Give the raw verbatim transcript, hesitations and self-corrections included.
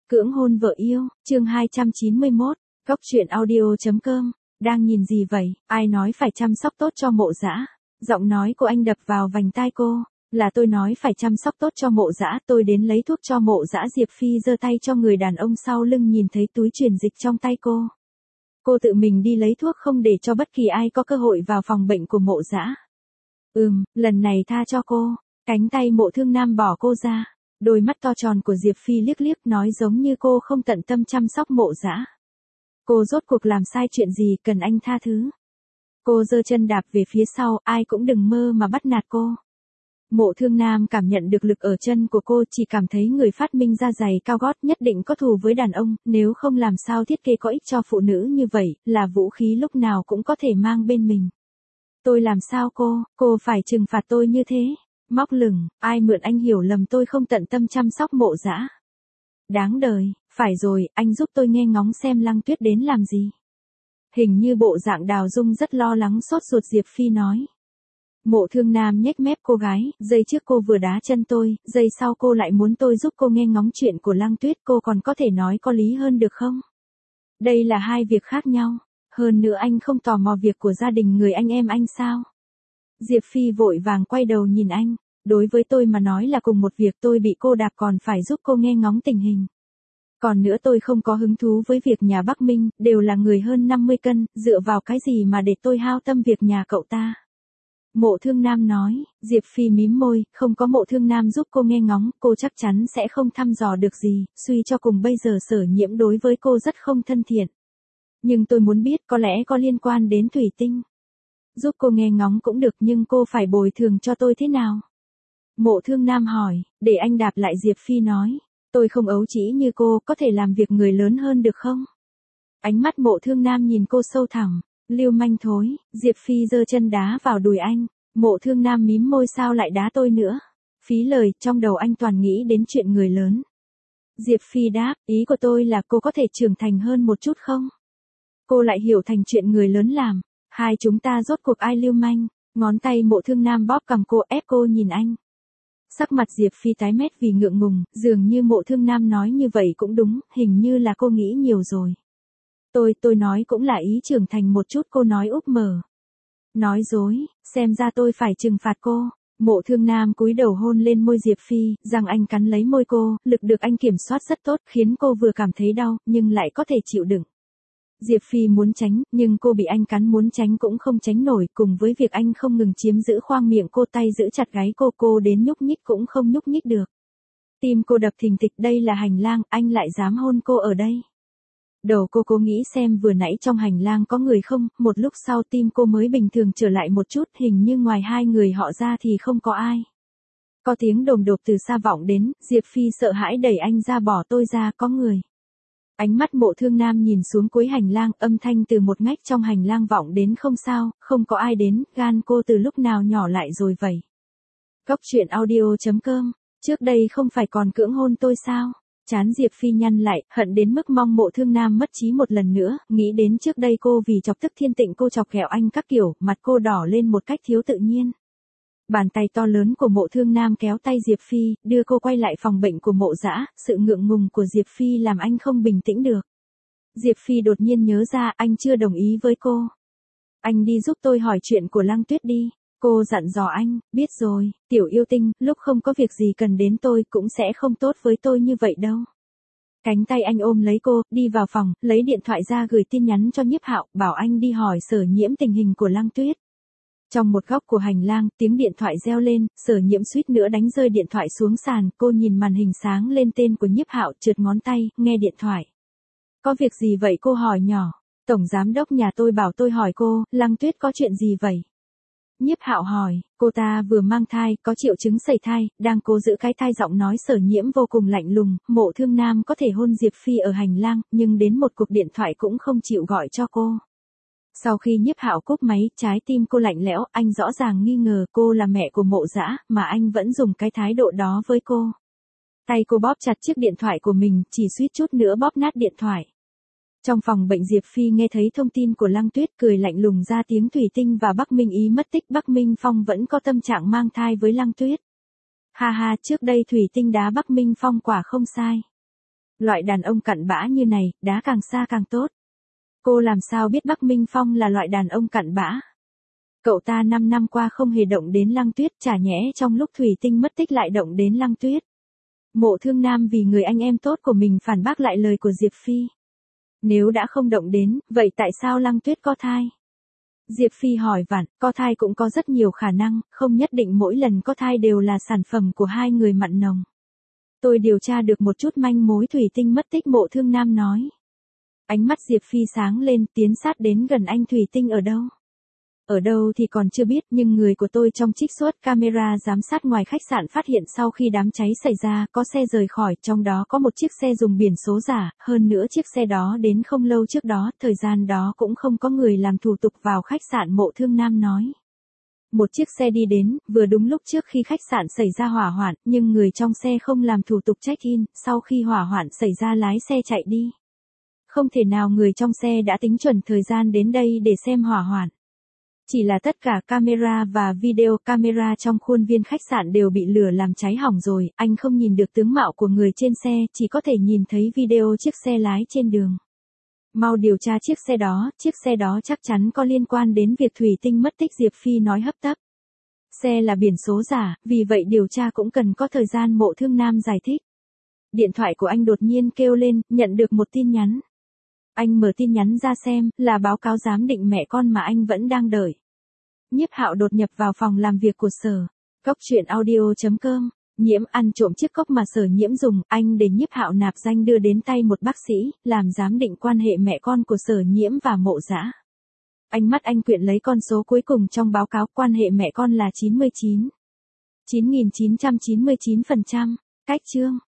Cưỡng hôn vợ yêu, chương hai trăm chín mươi mốt, Cốc truyện audio chấm com. Đang nhìn gì vậy, ai nói phải chăm sóc tốt cho Mộ Dã? Giọng nói của anh đập vào vành tai cô, là tôi nói phải chăm sóc tốt cho Mộ Dã, tôi đến lấy thuốc cho Mộ Dã. Diệp Phi giơ tay cho người đàn ông sau lưng, nhìn thấy túi truyền dịch trong tay cô. Cô tự mình đi lấy thuốc, không để cho bất kỳ ai có cơ hội vào phòng bệnh của Mộ Dã. Ừm, lần này tha cho cô. Cánh tay Mộ Thương Nam bỏ cô ra. Đôi mắt to tròn của Diệp Phi liếc liếc, nói giống như cô không tận tâm chăm sóc Mộ Dã. Cô rốt cuộc làm sai chuyện gì cần anh tha thứ? Cô giơ chân đạp về phía sau, ai cũng đừng mơ mà bắt nạt cô. Mộ Thương Nam cảm nhận được lực ở chân của cô, chỉ cảm thấy người phát minh ra giày cao gót nhất định có thù với đàn ông, nếu không làm sao thiết kế có ích cho phụ nữ như vậy, là vũ khí lúc nào cũng có thể mang bên mình. Tôi làm sao cô, cô phải trừng phạt tôi như thế? Móc lửng, ai mượn anh hiểu lầm tôi không tận tâm chăm sóc Mộ Dã. Đáng đời, phải rồi, anh giúp tôi nghe ngóng xem Lăng Tuyết đến làm gì. Hình như bộ dạng Đào Dung rất lo lắng sốt ruột, Diệp Phi nói. Mộ Thương Nam nhếch mép, cô gái, giây trước cô vừa đá chân tôi, giây sau cô lại muốn tôi giúp cô nghe ngóng chuyện của Lăng Tuyết, cô còn có thể nói có lý hơn được không? Đây là hai việc khác nhau, hơn nữa anh không tò mò việc của gia đình người anh em anh sao? Diệp Phi vội vàng quay đầu nhìn anh, đối với tôi mà nói là cùng một việc, tôi bị cô đạp còn phải giúp cô nghe ngóng tình hình. Còn nữa tôi không có hứng thú với việc nhà Bắc Minh, đều là người hơn năm mươi cân, dựa vào cái gì mà để tôi hao tâm việc nhà cậu ta. Mộ Thương Nam nói. Diệp Phi mím môi, không có Mộ Thương Nam giúp cô nghe ngóng, cô chắc chắn sẽ không thăm dò được gì, suy cho cùng bây giờ Sở Nhiễm đối với cô rất không thân thiện. Nhưng tôi muốn biết, có lẽ có liên quan đến Thủy Tinh. Giúp cô nghe ngóng cũng được, nhưng cô phải bồi thường cho tôi thế nào? Mộ Thương Nam hỏi. Để anh đạp lại, Diệp Phi nói. Tôi không ấu trĩ như cô, có thể làm việc người lớn hơn được không? Ánh mắt Mộ Thương Nam nhìn cô sâu thẳm. Lưu manh thối. Diệp Phi giơ chân đá vào đùi anh. Mộ Thương Nam mím môi, sao lại đá tôi nữa? Phí lời, trong đầu anh toàn nghĩ đến chuyện người lớn. Diệp Phi đáp, ý của tôi là cô có thể trưởng thành hơn một chút không? Cô lại hiểu thành chuyện người lớn làm. Hai chúng ta rốt cuộc ai lưu manh? Ngón tay Mộ Thương Nam bóp cằm cô, ép cô nhìn anh. Sắc mặt Diệp Phi tái mét vì ngượng ngùng, dường như Mộ Thương Nam nói như vậy cũng đúng, hình như là cô nghĩ nhiều rồi. Tôi, tôi nói cũng là ý trưởng thành một chút, cô nói úp mở. Nói dối, xem ra tôi phải trừng phạt cô. Mộ Thương Nam cúi đầu hôn lên môi Diệp Phi, răng anh cắn lấy môi cô, lực được anh kiểm soát rất tốt, khiến cô vừa cảm thấy đau, nhưng lại có thể chịu đựng. Diệp Phi muốn tránh, nhưng cô bị anh cắn, muốn tránh cũng không tránh nổi, cùng với việc anh không ngừng chiếm giữ khoang miệng cô, tay giữ chặt gáy cô, cô đến nhúc nhích cũng không nhúc nhích được. Tim cô đập thình thịch, đây là hành lang, anh lại dám hôn cô ở đây. Đầu cô cố nghĩ xem vừa nãy trong hành lang có người không, một lúc sau tim cô mới bình thường trở lại một chút, hình như ngoài hai người họ ra thì không có ai. Có tiếng đồm đột từ xa vọng đến, Diệp Phi sợ hãi đẩy anh ra, bỏ tôi ra, có người. Ánh mắt Mộ Thương Nam nhìn xuống cuối hành lang, âm thanh từ một ngách trong hành lang vọng đến, không sao, không có ai đến, gan cô từ lúc nào nhỏ lại rồi vậy? Cốc truyện audio chấm com, trước đây không phải còn cưỡng hôn tôi sao? Chán Diệp Phi nhăn lại, hận đến mức mong Mộ Thương Nam mất trí một lần nữa, nghĩ đến trước đây cô vì chọc tức Thiên Tịnh, cô chọc ghẹo anh các kiểu, mặt cô đỏ lên một cách thiếu tự nhiên. Bàn tay to lớn của Mộ Thương Nam kéo tay Diệp Phi, đưa cô quay lại phòng bệnh của Mộ Dã, sự ngượng ngùng của Diệp Phi làm anh không bình tĩnh được. Diệp Phi đột nhiên nhớ ra, anh chưa đồng ý với cô. Anh đi giúp tôi hỏi chuyện của Lăng Tuyết đi. Cô dặn dò anh, biết rồi, tiểu yêu tinh, lúc không có việc gì cần đến tôi cũng sẽ không tốt với tôi như vậy đâu. Cánh tay anh ôm lấy cô, đi vào phòng, lấy điện thoại ra gửi tin nhắn cho Nhiếp Hạo, bảo anh đi hỏi Sở Nhiễm tình hình của Lăng Tuyết. Trong một góc của hành lang, tiếng điện thoại reo lên, Sở Nhiễm suýt nữa đánh rơi điện thoại xuống sàn, cô nhìn màn hình sáng lên tên của Nhiếp Hạo, trượt ngón tay, nghe điện thoại. Có việc gì vậy, cô hỏi nhỏ. Tổng giám đốc nhà tôi bảo tôi hỏi cô, Lăng Tuyết có chuyện gì vậy? Nhiếp Hạo hỏi, cô ta vừa mang thai, có triệu chứng sẩy thai, đang cố giữ cái thai. Giọng nói Sở Nhiễm vô cùng lạnh lùng. Mộ Thương Nam có thể hôn Diệp Phi ở hành lang, nhưng đến một cuộc điện thoại cũng không chịu gọi cho cô. Sau khi Nhiếp Hạo cúp máy, trái tim cô lạnh lẽo, anh rõ ràng nghi ngờ cô là mẹ của Mộ Dã, mà anh vẫn dùng cái thái độ đó với cô. Tay cô bóp chặt chiếc điện thoại của mình, chỉ suýt chút nữa bóp nát điện thoại. Trong phòng bệnh, Diệp Phi nghe thấy thông tin của Lăng Tuyết, cười lạnh lùng ra tiếng Thủy Tinh và Bắc Minh Ý mất tích, Bắc Minh Phong vẫn có tâm trạng mang thai với Lăng Tuyết. Ha ha, trước đây Thủy Tinh đá Bắc Minh Phong quả không sai. Loại đàn ông cặn bã như này, đá càng xa càng tốt. Cô làm sao biết Bắc Minh Phong là loại đàn ông cặn bã? Cậu ta năm năm qua không hề động đến Lăng Tuyết, chả nhẽ trong lúc Thủy Tinh mất tích lại động đến Lăng Tuyết. Mộ Thương Nam vì người anh em tốt của mình phản bác lại lời của Diệp Phi. Nếu đã không động đến, vậy tại sao Lăng Tuyết có thai? Diệp Phi hỏi vặn, có thai cũng có rất nhiều khả năng, không nhất định mỗi lần có thai đều là sản phẩm của hai người mặn nồng. Tôi điều tra được một chút manh mối. Thủy Tinh mất tích, Mộ Thương Nam nói. Ánh mắt Diệp Phi sáng lên, tiến sát đến gần anh. Thủy Tinh ở đâu? Ở đâu thì còn chưa biết, nhưng người của tôi trong trích xuất camera giám sát ngoài khách sạn phát hiện sau khi đám cháy xảy ra, có xe rời khỏi, trong đó có một chiếc xe dùng biển số giả, hơn nữa chiếc xe đó đến không lâu trước đó, thời gian đó cũng không có người làm thủ tục vào khách sạn. Mộ Thương Nam nói. Một chiếc xe đi đến, vừa đúng lúc trước khi khách sạn xảy ra hỏa hoạn, nhưng người trong xe không làm thủ tục check-in, sau khi hỏa hoạn xảy ra lái xe chạy đi. Không thể nào người trong xe đã tính chuẩn thời gian đến đây để xem hỏa hoạn. Chỉ là tất cả camera và video camera trong khuôn viên khách sạn đều bị lửa làm cháy hỏng rồi, anh không nhìn được tướng mạo của người trên xe, chỉ có thể nhìn thấy video chiếc xe lái trên đường. Mau điều tra chiếc xe đó, chiếc xe đó chắc chắn có liên quan đến việc Thủy Tinh mất tích. Diệp Phi nói hấp tấp. Xe là biển số giả, vì vậy điều tra cũng cần có thời gian. Mộ Thương Nam giải thích. Điện thoại của anh đột nhiên kêu lên, nhận được một tin nhắn. Anh mở tin nhắn ra xem, là báo cáo giám định mẹ con mà anh vẫn đang đợi. Nhiếp Hạo đột nhập vào phòng làm việc của Sở. Cốc truyện audio chấm com. Nhiễm ăn trộm chiếc cốc mà Sở Nhiễm dùng, anh để Nhiếp Hạo nạp danh đưa đến tay một bác sĩ, làm giám định quan hệ mẹ con của Sở Nhiễm và Mộ Dã. Ánh mắt anh quyện lấy con số cuối cùng trong báo cáo, quan hệ mẹ con là chín mươi chín. chín nghìn chín trăm chín mươi chín phần trăm. Cách chương.